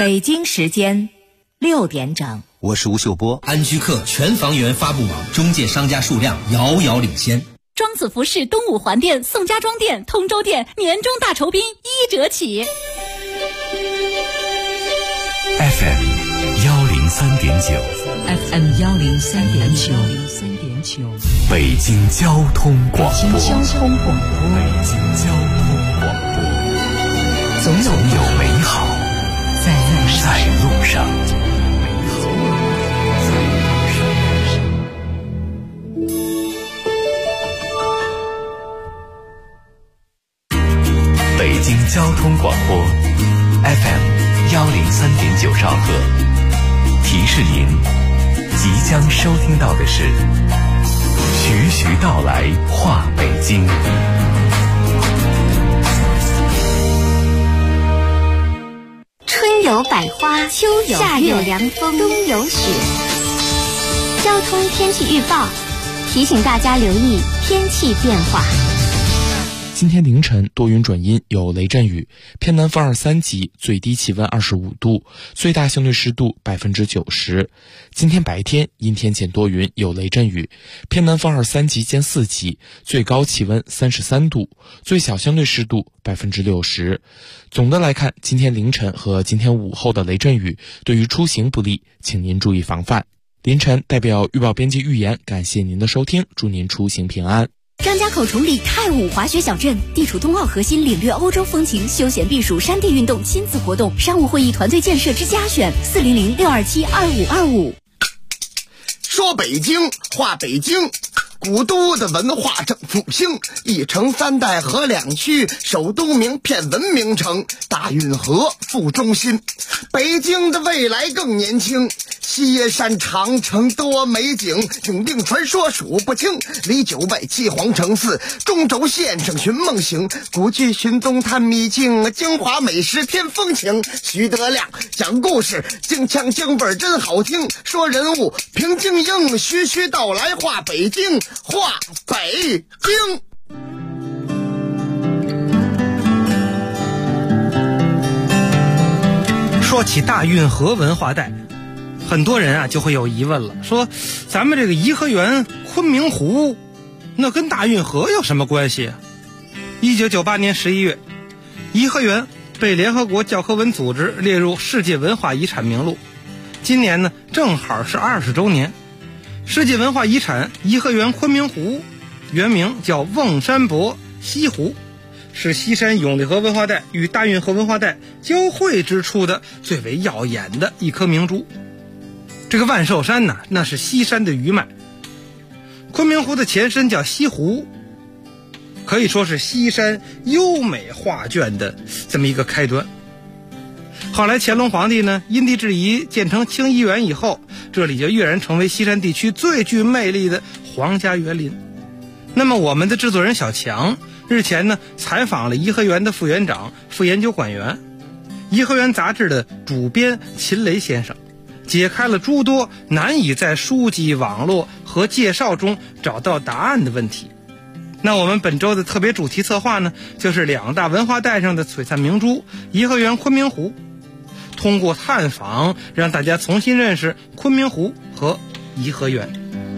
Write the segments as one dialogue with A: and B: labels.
A: 北京时间6点整，
B: 我是吴秀波。
C: 安居客全房源发布网中介商家数量遥遥领先。
D: 庄子服饰东五环店、宋家庄店、通州店年终大酬宾1折起。
E: FM 103.9
F: FM 103.9
E: 北京交通广播。
F: 北京交通广播，总有美好在路上。
E: 北京交通广播 FM 103.9兆赫，提示您即将收听到的是徐徐道来话北京。
G: 春有百花，秋有月，夏有凉风，冬有雪。交通天气预报提醒大家留意天气变化。
H: 今天凌晨多云转阴，有雷阵雨，偏南风2、3级，最低气温25度，最大相对湿度90%。今天白天阴天见多云，有雷阵雨，偏南风2、3级见4级，最高气温33度，最小相对湿度60%。总的来看，今天凌晨和今天午后的雷阵雨对于出行不利，请您注意防范。凌晨代表预报编辑预言，感谢您的收听，祝您出行平安。
D: 张家口崇礼太武滑雪小镇，地处冬奥核心，领略欧洲风情，休闲避暑，山地运动，亲子活动，商务会议，团队建设之家选，400-627-2525。
I: 说北京话北京，古都的文化正复兴，一城3代合2区，首都名片文明城，大运河副中心，北京的未来更年轻。西山长城多美景，永定传说数不清，离9外7皇城4，中轴线上寻梦行，古剧寻踪探秘境，京华美食添风情。徐德亮讲故事，京腔京味真好听，说人物评京英，徐徐道来话北京，话北京。
J: 说起大运河文化带，很多人就会有疑问了，说咱们这个颐和园、昆明湖，那跟大运河有什么关系？1998年11月，颐和园被联合国教科文组织列入世界文化遗产名录，今年呢正好是20周年。世界文化遗产颐和园昆明湖原名叫瓮山泊西湖，是西山永利河文化带与大运河文化带交汇之处的最为耀眼的一颗明珠。这个万寿山那是西山的余脉，昆明湖的前身叫西湖，可以说是西山优美画卷的这么一个开端。后来乾隆皇帝呢因地制宜建成清漪园以后，这里就跃然成为西山地区最具魅力的皇家园林。那么我们的制作人小强日前呢采访了颐和园的副园长、副研究馆员，颐和园杂志的主编秦雷先生，解开了诸多难以在书籍、网络和介绍中找到答案的问题。那我们本周的特别主题策划呢，就是2大文化带上的璀璨明珠颐和园昆明湖，通过探访让大家重新认识昆明湖和颐和园。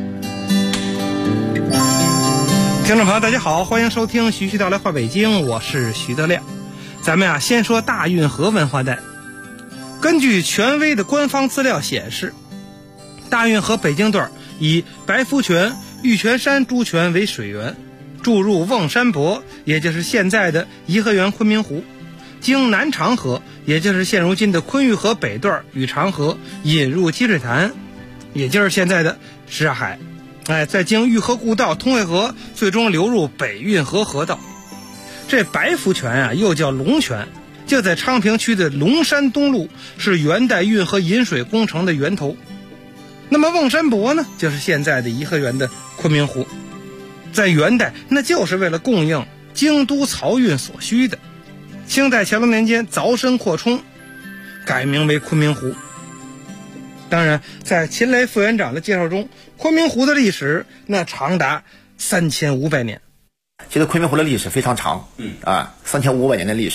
J: 听众朋友大家好，欢迎收听徐徐道来话北京，我是徐德亮。咱们先说大运河文化带。根据权威的官方资料显示，大运河北京段以白福泉、玉泉山诸泉为水源，注入瓮山泊，也就是现在的颐和园昆明湖，经南长河，也就是现如今的昆玉河北段与长河，引入积水潭，也就是现在的什刹海，再经玉河故道、通惠河，最终流入北运河河道。这白福泉又叫龙泉，就在昌平区的龙山东路，是元代运河引水工程的源头。那么瓮山泊呢，就是现在的颐和园的昆明湖，在元代那就是为了供应京都漕运所需的。清代乾隆年间凿深扩充，改名为昆明湖。当然在秦雷副园长的介绍中，昆明湖的历史那长达3500年。
K: 其实昆明湖的历史非常长，3500年的历史。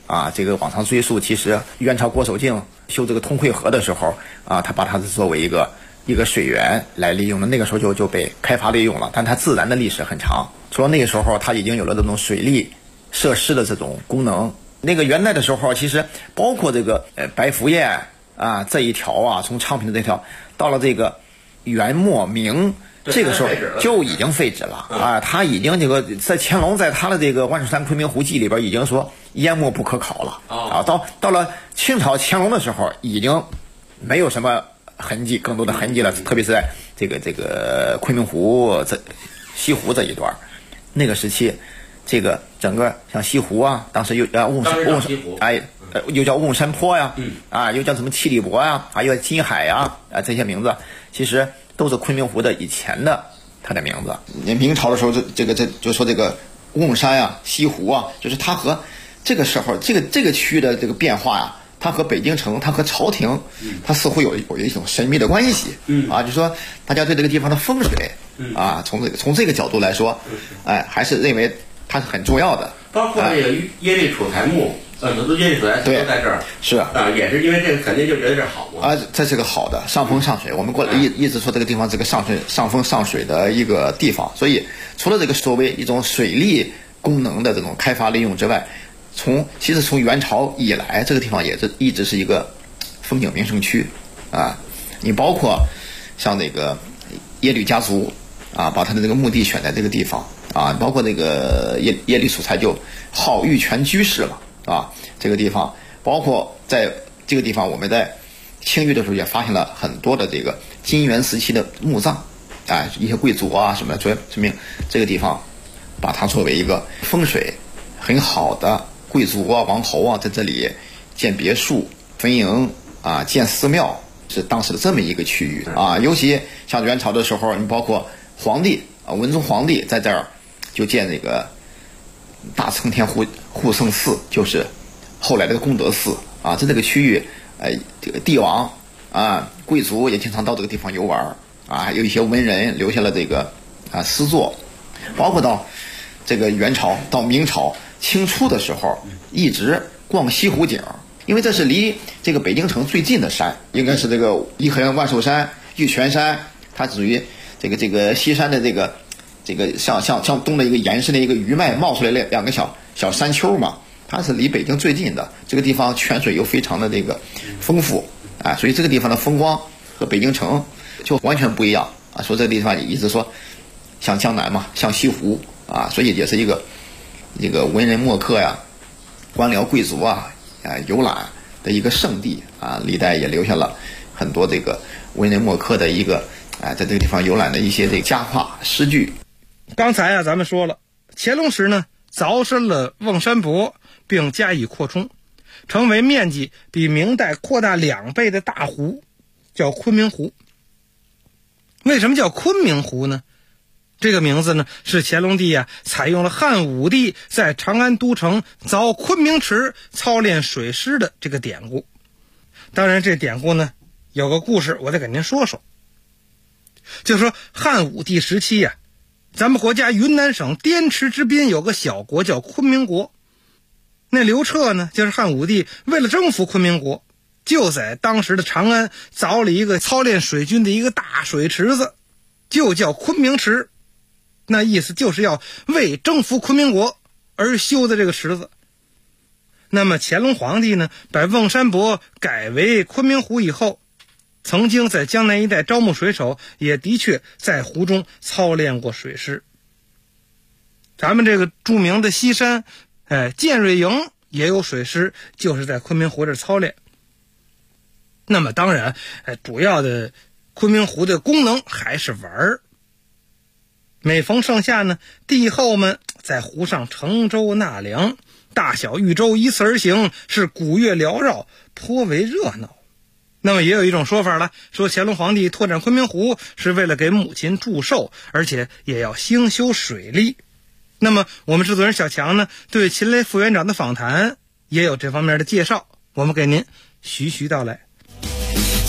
B: 啊，这个往上追溯，其实元朝郭守敬修这个通惠河的时候啊，他把它是作为一个水源来利用的，那个时候就被开发利用了，但它自然的历史很长。说那个时候它已经有了这种水利设施的这种功能。那个元代的时候，其实包括这个白浮堰啊这一条啊，从昌平的这条到了这个元末明。这个时候就已经废止了啊！他已经这个在乾隆在他的这个《万寿山昆明湖记》里边已经说淹没不可考了啊！到了清朝乾隆的时候，已经没有什么痕迹，更多的痕迹了，特别是在这个昆明湖西湖这一段，那个时期，这个整个像西湖啊，当时又叫又叫瓮山坡呀，又叫什么七里泊呀，又叫金海呀，这些名字其实都是昆明湖的以前的它的名字。明朝的时候，就说这个瓮山啊、西湖啊，就是它和这个时候这个区域的这个变化呀，它和北京城、它和朝廷，它似乎有一种神秘的关系。就说大家对这个地方的风水啊，从这个角度来说，还是认为它是很重要的。
K: 包括这个耶律楚材墓。很多耶律楚材都在这儿，
B: 是
K: 也是因为这个肯定就觉得这好嘛。
B: 这是个好的上风上水，我们过来一直说这个地方是个上风上水的一个地方，所以除了这个所谓一种水利功能的这种开发利用之外，其实从元朝以来，这个地方也是一直是一个风景名胜区啊。你包括像那个耶律家族啊，把他的这个墓地选在这个地方啊，包括那个耶律楚材就号玉泉居士了。这个地方，包括在这个地方，我们在清域的时候也发现了很多的这个金元时期的墓葬，一些贵族啊什么的，说明这个地方把它作为一个风水很好的贵族啊、王侯啊，在这里建别墅、坟茔啊、建寺庙，是当时的这么一个区域啊。尤其像元朝的时候，你包括皇帝啊，文宗皇帝在这儿就建这个大承天护圣寺，就是后来的功德寺啊。在这个区域，这个帝王啊、贵族也经常到这个地方游玩啊，有一些文人留下了这个诗作，包括到这个元朝到明朝清初的时候，一直逛西湖景，因为这是离这个北京城最近的山，应该是这个颐和园万寿山、玉泉山，它属于这个西山的这个像东的一个延伸的一个余脉冒出来两个小山丘嘛，它是离北京最近的。这个地方泉水又非常的这个丰富所以这个地方的风光和北京城就完全不一样啊。说这个地方一直说像江南嘛，像西湖啊，所以也是一个文人墨客呀、官僚贵族游览的一个圣地啊。历代也留下了很多这个文人墨客的一个在这个地方游览的一些这个佳话诗句。
J: 刚才咱们说了，乾隆时呢凿深了瓮山泊，并加以扩充，成为面积比明代扩大2倍的大湖，叫昆明湖。为什么叫昆明湖呢？这个名字呢是乾隆帝采用了汉武帝在长安都城凿昆明池操练水师的这个典故。当然这典故呢有个故事，我得给您说说。就说汉武帝时期咱们国家云南省滇池之滨有个小国叫昆明国。那刘彻呢，就是汉武帝为了征服昆明国，就在当时的长安凿了一个操练水军的一个大水池子，就叫昆明池。那意思就是要为征服昆明国而修的这个池子。那么乾隆皇帝呢，把瓮山泊改为昆明湖以后，曾经在江南一带招募水手，也的确在湖中操练过水师。咱们这个著名的西山建瑞营也有水师，就是在昆明湖这操练。那么当然主要的昆明湖的功能还是玩。每逢盛夏呢，帝后们在湖上乘舟纳凉，大小玉舟依次而行，是鼓乐缭绕，颇为热闹。那么也有一种说法了，说乾隆皇帝拓展昆明湖是为了给母亲祝寿，而且也要兴修水利。那么我们制作人小强呢，对秦雷副园长的访谈也有这方面的介绍，我们给您徐徐道来。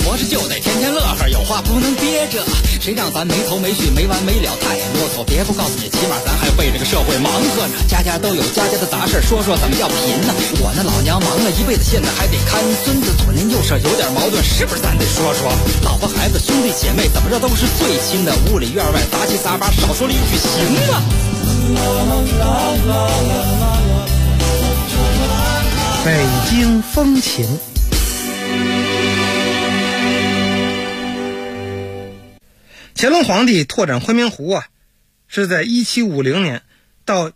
L: 活着就得天天乐呵，有话不能憋着。谁让咱没头没绪没完没了太啰嗦，别不告诉你，起码咱还为这个社会忙活呢。家家都有家家的杂事，说说怎么叫贫呢？我那老娘忙了一辈子，现在还得看孙子，左邻右舍有点矛盾，是不是咱得说说？老婆孩子兄弟姐妹怎么着都是最亲的，屋里院外杂七杂八，少说了一句行吗？
J: 北京风情。乾隆皇帝拓展昆明湖啊，是在1750年到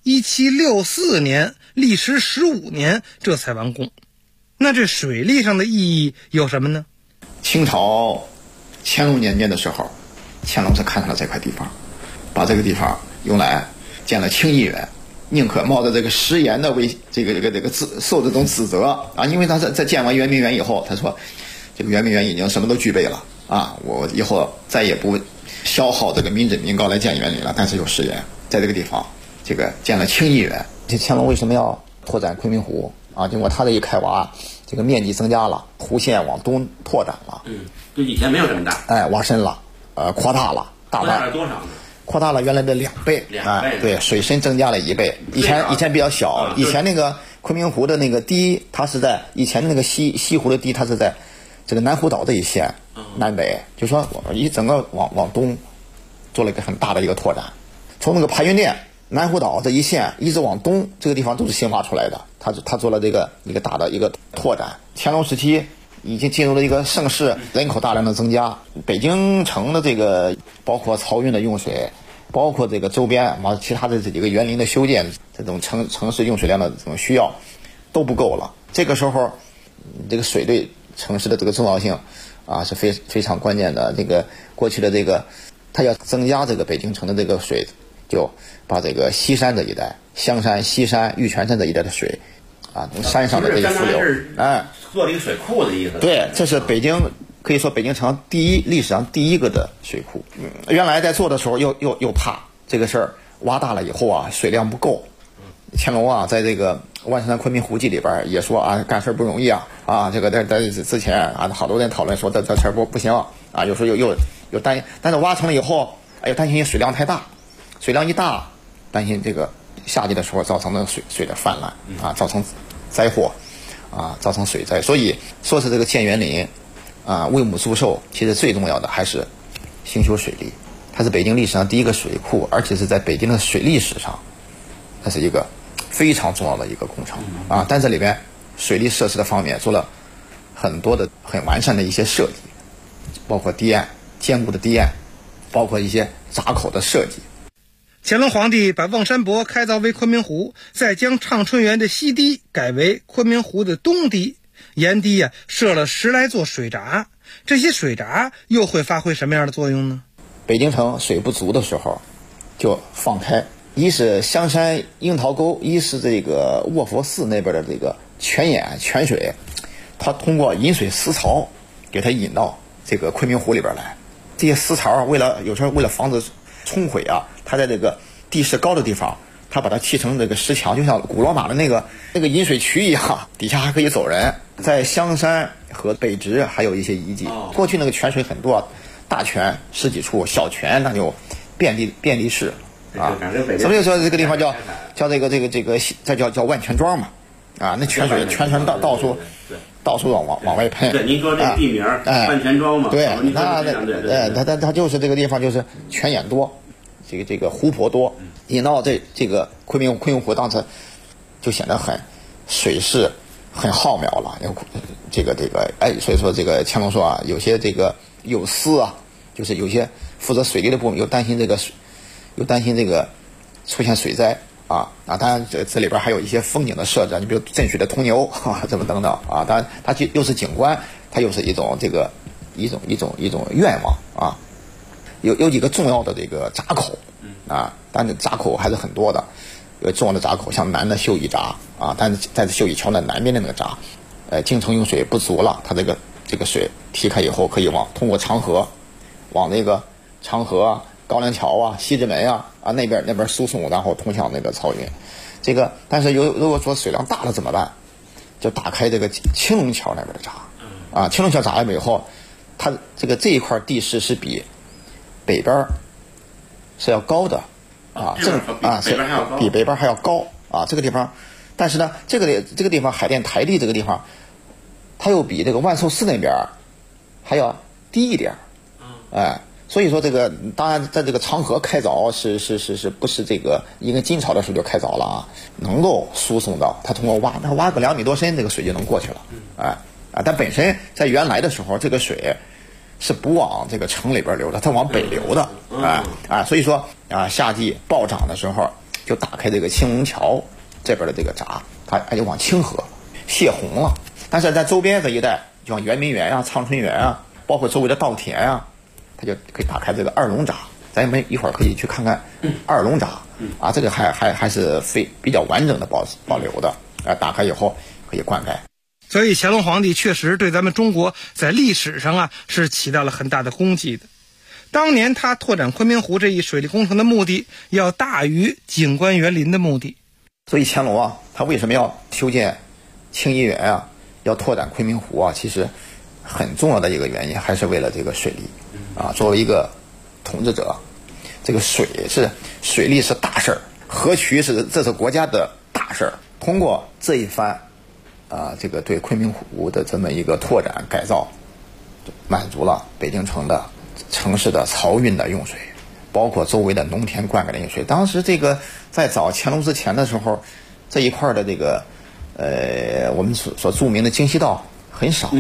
J: 1764年，历时15年这才完工。那这水利上的意义有什么呢？
B: 清朝乾隆年间的时候，乾隆是看上了这块地方，把这个地方用来建了清漪园，宁可冒着这个食盐的为这个受这种指责啊，因为他在建完圆明园以后，他说这个圆明园已经什么都具备了啊，我以后再也不消耗这个民脂民膏来建园林了，但是有食盐，在这个地方这个建了清漪园。这乾隆为什么要拓展昆明湖啊？经过他的一开挖，这个面积增加了，湖线往东拓展了，
K: 就以前没有这么大，
B: 挖深了，扩大了，
K: 扩大了多少呢？
B: 扩大了原来的2倍，对，水深增加了1倍。以前比较小，以前那个昆明湖的那个堤，它是在以前那个西湖的堤，它是在这个南湖岛这一线南北，就说一整个往东做了一个很大的一个拓展，从那个排云殿南湖岛这一线一直往东，这个地方都是新挖出来的，他做了这个一个大的一个拓展。乾隆时期已经进入了一个盛世，人口大量的增加，北京城的这个包括漕运的用水，包括这个周边其他的这几个园林的修建，这种城市用水量的这种需要都不够了。这个时候这个水对城市的这个重要性啊是非常关键的。这个过去的这个它要增加这个北京城的这个水，就把这个西山这一带，香山、西山、玉泉山这一带的水啊，从山上的这个浮流，
K: 做了一个水库的意思。
B: 对，这是北京可以说北京城历史上第一个的水库。原来在做的时候又怕这个事儿挖大了以后啊水量不够。乾隆啊在这个《万山昆明湖记》里边也说啊，干事不容易啊，这个在之前啊好多人讨论说这事儿不行啊，有时候又担心，但是挖成了以后又担心水量太大，水量一大担心这个夏季的时候造成的水的泛滥啊，造成灾祸啊，造成水灾。所以说是这个建园林啊，为母祝寿，其实最重要的还是兴修水利。它是北京历史上第一个水库，而且是在北京的水利史上，它是一个非常重要的一个工程啊。但这里边水利设施的方面做了很多的很完善的一些设计，包括堤岸坚固的堤岸，包括一些闸口的设计。
J: 乾隆皇帝把望山泊开凿为昆明湖，再将畅春园的西堤改为昆明湖的东堤，沿堤设了10来座水闸。这些水闸又会发挥什么样的作用呢？
B: 北京城水不足的时候就放开，一是香山樱桃沟，一是这个卧佛寺那边的这个泉水，它通过引水思槽给它引到这个昆明湖里边来。这些思槽有时候为了防止冲毁啊，它在这个地势高的地方，它把它砌成这个石墙，就像古罗马的那个引水渠一样，底下还可以走人。在香山和北直还有一些遗迹，过去那个泉水很多，大泉10几处，小泉那就遍地是啊。所以说这个地方叫这个叫万泉庄嘛啊，那泉水泉到处往外喷。
K: 对，您说这地名万泉庄嘛？
B: 对，它就是这个地方就是泉眼多，这个湖泊多，引到这个昆明湖，当时就显得水势很浩渺了。所以说这个乾隆说啊，有些这个有司啊，就是有些负责水利的部门又担心这个出现水灾啊，当然这里边还有一些风景的设置，你比如镇水的通牛啊，这么等等啊，当然它又是景观，它又是一种愿望啊。有几个重要的这个闸口啊，但是闸口还是很多的。有重要的闸口，像南的秀益闸啊，但是在秀益桥的南边的那个闸，京城用水不足了，它这个水提开以后，可以通过长河，往那个长河啊、高粱桥啊、西直门啊那边输送，然后通向那个漕运。但是如果说水量大了怎么办？就打开这个青龙桥那边的闸啊，青龙桥闸了以后， 它这一块地势是比北边是要高的啊，是比北边还要高啊，这个地方。但是呢，这个地方海淀台地这个地方，它又比这个万寿寺那边还要低一点，哎，所以说这个当然在这个长河开凿是不是这个应该晋朝的时候就开凿了啊，能够输送到它通过挖个2米多深，这个水就能过去了，哎啊，但本身在原来的时候，这个水是不往这个城里边流的，它往北流的，哎，所以说啊，夏季暴涨的时候就打开这个青龙桥这边的这个闸，它就往清河泄洪了。但是在周边这一带，就像圆明园啊、长春园啊，包括周围的稻田啊，它就可以打开这个二龙闸。咱们一会儿可以去看看二龙闸啊，这个还是比较完整的保留的啊，打开以后可以灌溉。
J: 所以乾隆皇帝确实对咱们中国在历史上啊是起到了很大的功绩的。当年他拓展昆明湖这一水利工程的目的，要大于景观园林的目的。
B: 所以乾隆啊，他为什么要修建清漪园啊，要拓展昆明湖啊？其实很重要的一个原因还是为了这个水利啊。作为一个统治者，这个水利是大事儿，河渠这是国家的大事儿。通过这一番这个对昆明湖的这么一个拓展改造，满足了北京城市的漕运的用水，包括周围的农田灌溉的用水。当时这个在早乾隆之前的时候，这一块的这个我们所著名的京西道很少，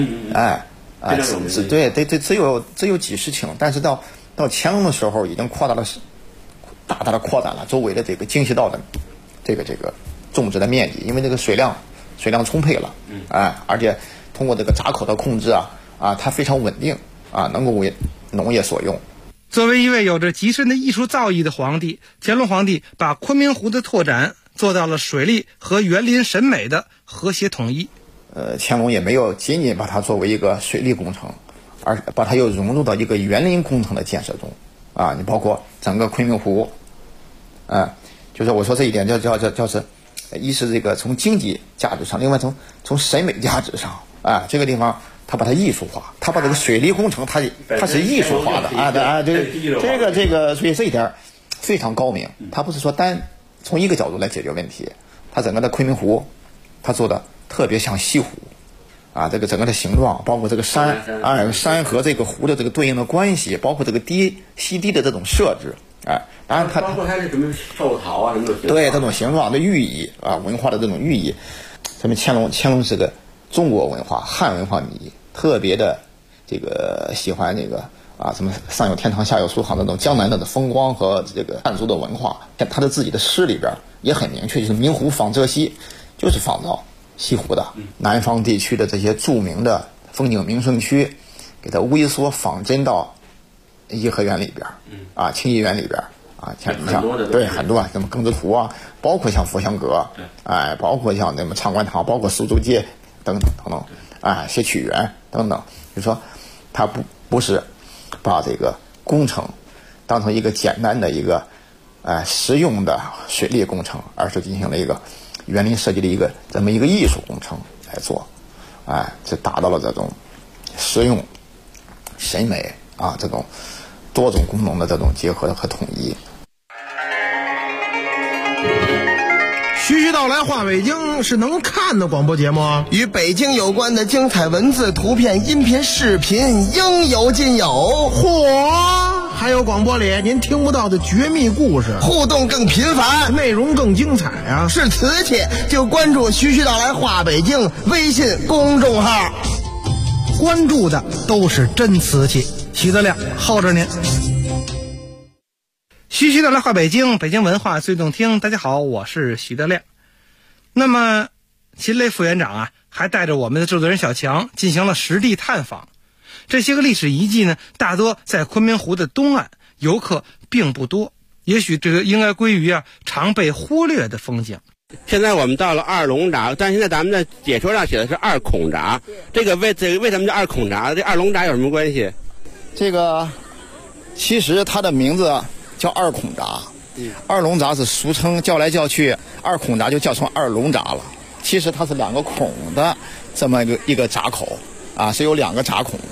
B: 对，只有几十顷。但是到乾隆的时候，已经大大的扩展了周围的这个京西道的这个种植的面积，因为这个水量充沛了，而且通过这个闸口的控制它非常稳定能够为农业所用。
J: 作为一位有着极深的艺术造诣的皇帝，乾隆皇帝把昆明湖的拓展做到了水利和园林审美的和谐统一。
B: 乾隆也没有仅仅把它作为一个水利工程，而把它又融入到一个园林工程的建设中你包括整个昆明湖，就是我说这一点叫是，一是这个从经济价值上，另外从审美价值上这个地方他把它艺术化，他把这个水利工程它是艺术化的这个所以这一点非常高明。他不是说单从一个角度来解决问题，他整个的昆明湖他做的特别像西湖这个整个的形状，包括这个山和这个湖的这个对应的关系，包括这个西堤的这种设置当然它
K: 包括它是什么寿桃什么的，
B: 对这种形状的寓意文化的这种寓意。咱们乾隆是个中国文化汉文化迷，特别的这个喜欢这个什么上有天堂下有苏杭的那种江南的风光和这个汉族的文化。他的自己的诗里边也很明确，就是明湖仿浙西，就是仿照西湖的南方地区的这些著名的风景名胜区，给它微缩仿真到颐和园里边清漪园里边像很多什么庚子图包括像佛香阁包括像什么长官堂，包括苏州街等等谐曲园等等。就是说它不是把这个工程当成一个简单的一个实用的水利工程，而是进行了一个园林设计的这么一个艺术工程来做这达到了这种实用审美这种多种功能的这种结合和统一。
I: 徐徐道来话北京是能看的广播节目，与北京有关的精彩文字、图片、音频、视频应有尽有。嚯！还有广播里您听不到的绝密故事，互动更频繁，内容更精彩是瓷器就关注徐徐道来话北京微信公众号，
J: 关注的都是真瓷器。徐德亮耗着您。徐徐道来话北京，北京文化最动听。大家好，我是徐德亮。那么秦雷副园长还带着我们的制作人小强进行了实地探访。这些个历史遗迹呢，大多在昆明湖的东岸，游客并不多，也许这个应该归于常被忽略的风景。
M: 现在我们到了二龙闸，但现在咱们的解说上写的是二孔闸，这个为什么叫二孔闸？这二龙闸有什么关系？
B: 这个其实它的名字叫二孔闸，二龙闸是俗称，叫来叫去二孔闸就叫成二龙闸了。其实它是2个孔的这么一个闸口是有2个闸孔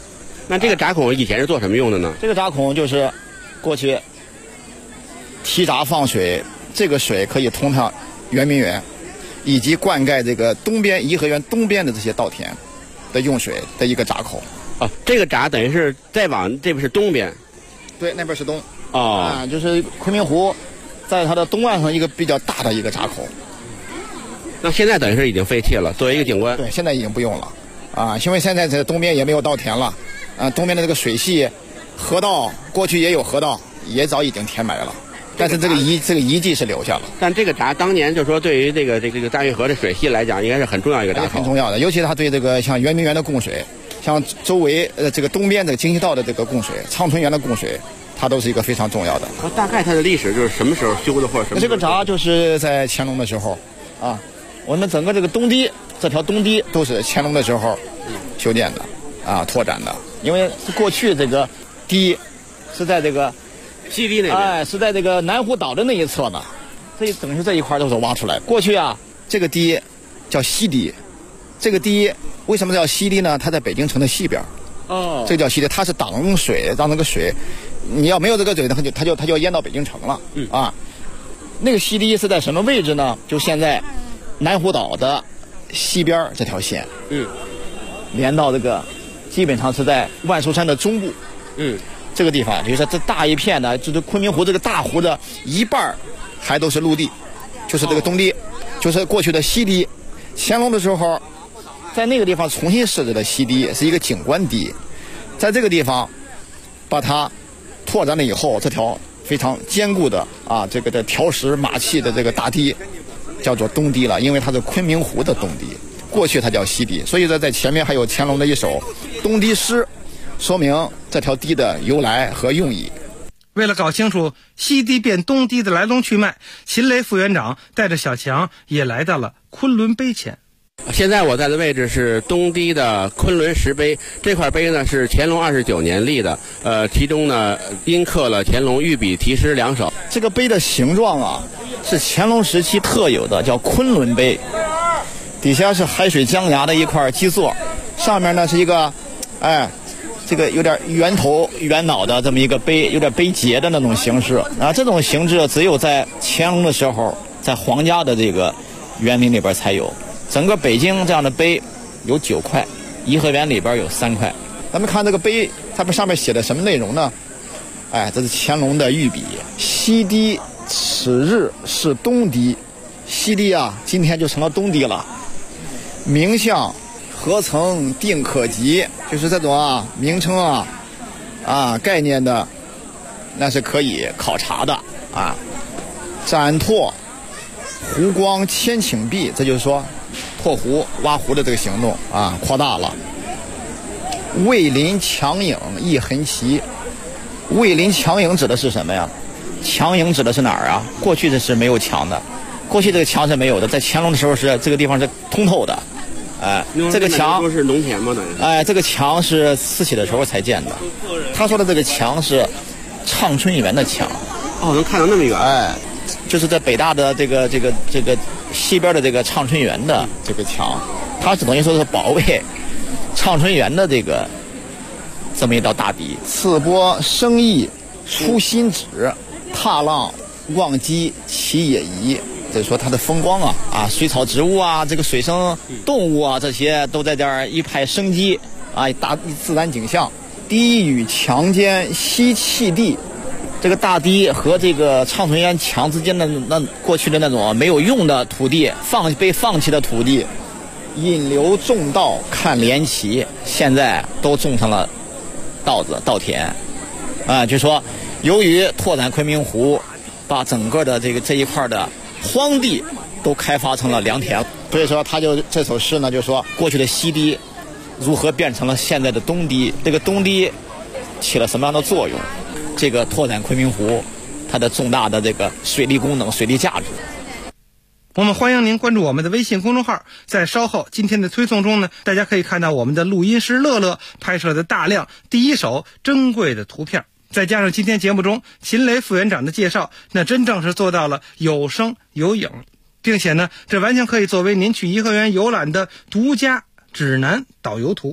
M: 那这个闸孔以前是做什么用的呢？
B: 这个闸孔就是过去提闸放水，这个水可以通向圆明园，以及灌溉这个东边颐和园东边的这些稻田的用水的一个闸口。
M: 哦，这个闸等于是再往这边是东边，
B: 对，那边是东。
M: 哦，
B: 就是昆明湖在它的东岸上一个比较大的一个闸口。
M: 那现在等于是已经废弃了，作为一个景观。
B: 对，现在已经不用了，因为现在在东边也没有稻田了，东边的这个水系、河道过去也有河道，也早已经填埋了。但是这个遗迹是留下了。
M: 但这个闸当年就说对于这个大运河的水系来讲，应该是很重要一个闸口，
B: 很重要的，尤其它对这个像圆明园的供水，像周围这个东边的京西道的这个供水、长春园的供水，它都是一个非常重要的。
M: 大概它的历史就是什么时候修的，或者什么？
B: 这个闸就是在乾隆的时候我们整个这个东堤，这条东堤都是乾隆的时候修建的拓展的，因为过去这个堤是在这个
M: 西堤那边，
B: 是在这个南湖岛的那一侧呢，这等于这一块都是挖出来。过去这个堤叫西堤，这个堤为什么叫西堤呢？它在北京城的西边。这个叫西堤，它是挡水，让那个水，你要没有这个水，它就要淹到北京城了。那个西堤是在什么位置呢？就现在南湖岛的西边这条线，连到这个基本上是在万寿山的中部。这个地方就是说这大一片呢，就是昆明湖这个大湖的一半还都是陆地，就是这个东堤，就是过去的西堤。乾隆的时候在那个地方重新设置的西堤是一个景观堤，在这个地方把它拓展了以后，这条非常坚固的这个条石马砌的这个大堤叫做东堤了，因为它是昆明湖的东堤，过去它叫西堤，所以说在前面还有乾隆的一首东堤诗，说明这条堤的由来和用意。
J: 为了搞清楚西堤变东堤的来龙去脉，秦雷副园长带着小强也来到了昆仑碑前。
M: 现在我在的位置是东堤的昆仑石碑，这块碑呢是乾隆29年立的，其中呢印刻了乾隆御笔题诗2首。
B: 这个碑的形状是乾隆时期特有的，叫昆仑碑，底下是海水江崖的一块基座，上面呢是一个这个有点圆头圆脑的这么一个碑，有点碑节的那种形式这种形制只有在乾隆的时候在皇家的这个园林里边才有。整个北京这样的碑有9块，颐和园里边有3块。咱们看这个碑，它们上面写的什么内容呢？这是乾隆的御笔，西堤此日是东堤，西堤今天就成了东堤了。名相何曾定可及，就是这种名称概念的，那是可以考察的展拓湖光千顷碧，这就是说拓湖挖湖的这个行动扩大了。卫林墙影一痕奇，卫林墙影指的是什么呀？墙影指的是哪儿过去这是没有墙的，过去这个墙是没有的，在乾隆的时候是这个地方是通透的。这个墙
M: 是农田吗？
B: 这个墙是慈禧的时候才建的。他说的这个墙是畅春园的墙。
M: 能看到那么远。
B: 就是在北大的这个西边的这个畅春园的这个墙，它是等于说是保卫畅春园的这么一道大堤。次波生意出新址，踏浪望击其野宜。就是说它的风光水草植物这个水生动物这些都在这儿一派生机大自然景象。堤与墙间吸气地，这个大堤和这个畅春园墙之间的那过去的那种没有用的土地，被放弃的土地，引流种稻看连旗，现在都种上了稻田就说由于拓展昆明湖，把整个的这一块的荒地都开发成了良田，所以说他就这首诗呢，就说过去的西堤如何变成了现在的东堤，这个东堤起了什么样的作用，这个拓展昆明湖它的重大的这个水利功能、水利价值。
J: 我们欢迎您关注我们的微信公众号，在稍后今天的推送中呢，大家可以看到我们的录音师乐乐拍摄的大量第一手珍贵的图片，再加上今天节目中秦雷副园长的介绍，那真正是做到了有声有影，并且呢，这完全可以作为您去颐和园游览的独家指南导游图。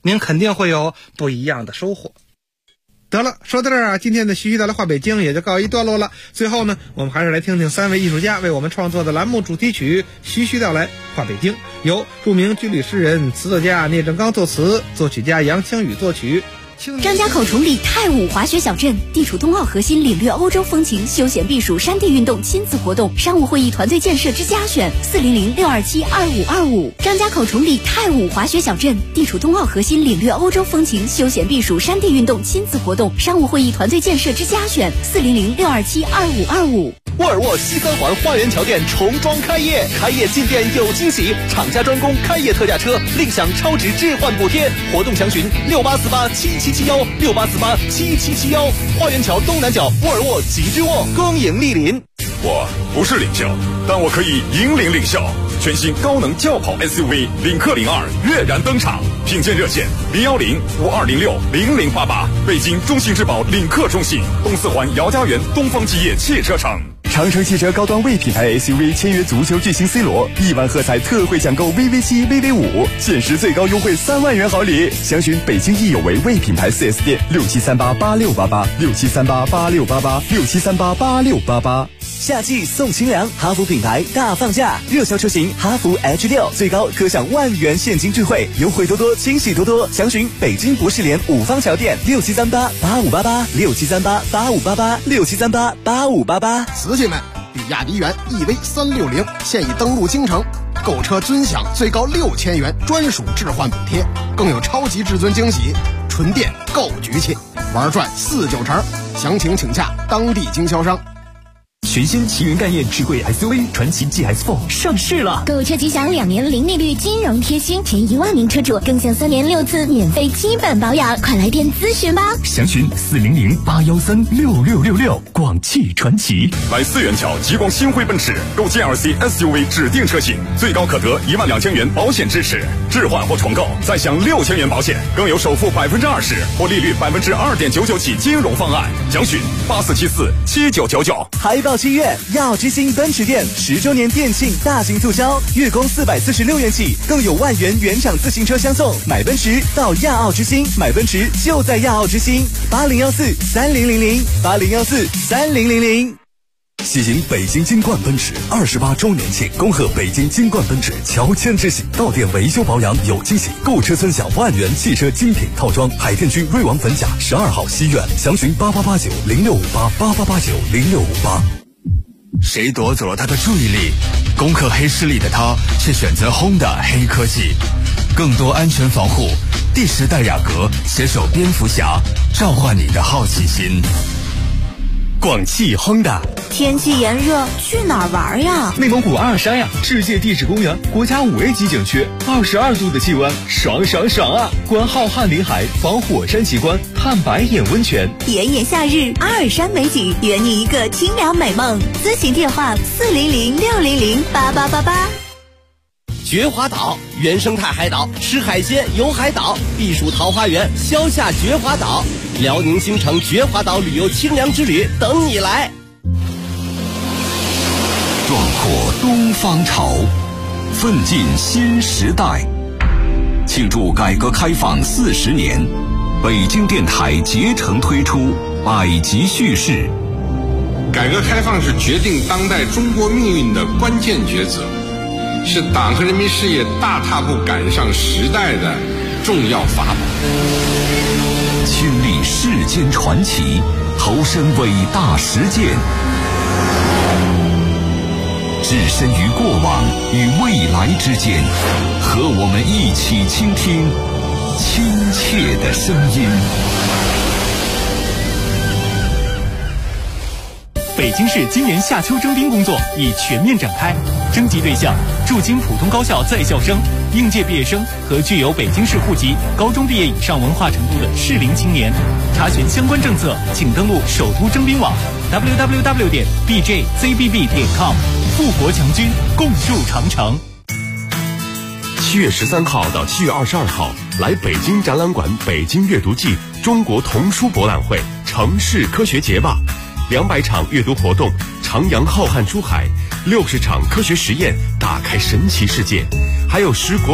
J: 您肯定会有不一样的收获。得了，说到这儿啊，今天的徐徐道来话北京也就告一段落了。最后呢，我们还是来听听3位艺术家为我们创作的栏目主题曲《徐徐道来话北京》，由著名军旅诗人、词作家聂政刚作词，作曲家杨清宇作曲。
D: 张家口崇礼泰武滑雪小镇地处冬奥核心，领略欧洲风情，休闲避暑，山地运动，亲子活动，商务会议团队建设之家选，400-627-2525。张家口崇礼泰武滑雪小镇地处冬奥核心，领略欧洲风情，休闲避暑，山地运动，亲子活动，商务会议团队建设之家选，400-627-2525。
N: 沃尔沃西三环花园桥店重装开业，开业进店有惊喜，厂家专供开业特价车，另享超值置换补贴，活动详询68487771，68487771。花园桥东南角沃尔沃极致沃，恭迎莅临。
O: 我不是领校，但我可以引领领校。全新高能轿跑 SUV 领克02跃然登场，品鉴热线010-5206-0088，北京中信质保领克中信，东四环姚家园东方基业汽车城。
P: 长城汽车高端魏品牌 SUV 签约足球巨星 C 罗，1万喝彩特惠抢购 VV7、VV5，限时最高优惠3万元好礼。详询北京易有为魏品牌 4S 店，67388688，67388688，67388688。
N: 夏季送清凉，哈弗品牌大放价，热销车型哈弗 H6最高可享1万元现金钜惠，优惠多多，惊喜多多。详询北京博士联五方桥店，67388588，67388588，67388588。
I: 瓷器们，比亚迪元 EV360现已登陆京城，购车尊享最高6000元专属置换补贴，更有超级至尊惊喜，纯电够局气，玩转49成。详情请洽当地经销商。
E: 全新奇云概念智慧 SUV 传祺 GS4 上市了，
D: 购车即享2年零利率金融贴心，前1万名车主更享3年6次免费基本保养，快来电咨询吧。
E: 详询400-813-6666，广汽传祺。
O: 来4元桥极光新辉奔驰购 GLC SUV 指定车型，最高可得12000元保险支持，置换或重购再享6000元保险，更有首付20%或利率2.99%起金融方案。详询84747999。
N: 海报7月，亚奥之星奔驰店10周年店庆大型促销，月供446元起，更有1万元原厂自行车相送。买奔驰到亚奥之星，买奔驰就在亚奥之星。80143000，80143000。
P: 喜迎北京金冠奔驰28周年庆，恭贺北京金冠奔驰乔迁之喜，到店维修保养有惊喜，购车尊享1万元汽车精品套装。海淀区瑞王粉甲12号西苑，详询88890658，88890658。
Q: 谁夺走了他的注意力？攻克黑势力的他却选择 Honda 黑科技，更多安全防护。第10代雅阁携手蝙蝠侠，召唤你的好奇心。
E: 广汽 Honda。
A: 天气炎热，去哪儿玩呀？
E: 内蒙古阿尔山呀，世界地质公园，国家5A 级景区，22度的气温，爽爽爽啊！观浩瀚林海，访火山奇观，探白眼温泉。
A: 炎炎夏日，阿尔山美景，圆你一个清凉美梦。咨询电话400-600-8888。
N: 绝华岛原生态海岛，吃海鲜游海岛，避暑桃花源，消夏绝华岛，辽宁新城绝华岛旅游清凉之旅等你来。
E: 壮阔东方潮，奋进新时代。庆祝改革开放40年，北京电台竭诚推出百集叙事。
R: 改革开放是决定当代中国命运的关键抉择，是党和人民事业大踏步赶上时代的重要法宝。
E: 亲历世间传奇，投身伟大实践，置身于过往与未来之间，和我们一起倾听亲切的声音。
S: 北京市今年夏秋征兵工作已全面展开，征集对象驻京普通高校在校生、应届毕业生和具有北京市户籍、高中毕业以上文化程度的适龄青年。查询相关政策，请登录首都征兵网 www.bjzbb.com。富国强军，共筑长城。
T: 7月13号到7月22号，来北京展览馆北京阅读季中国童书博览会城市科学节吧，200场阅读活动，徜徉浩瀚书海，60场科学实验，打开神奇世界，还有10国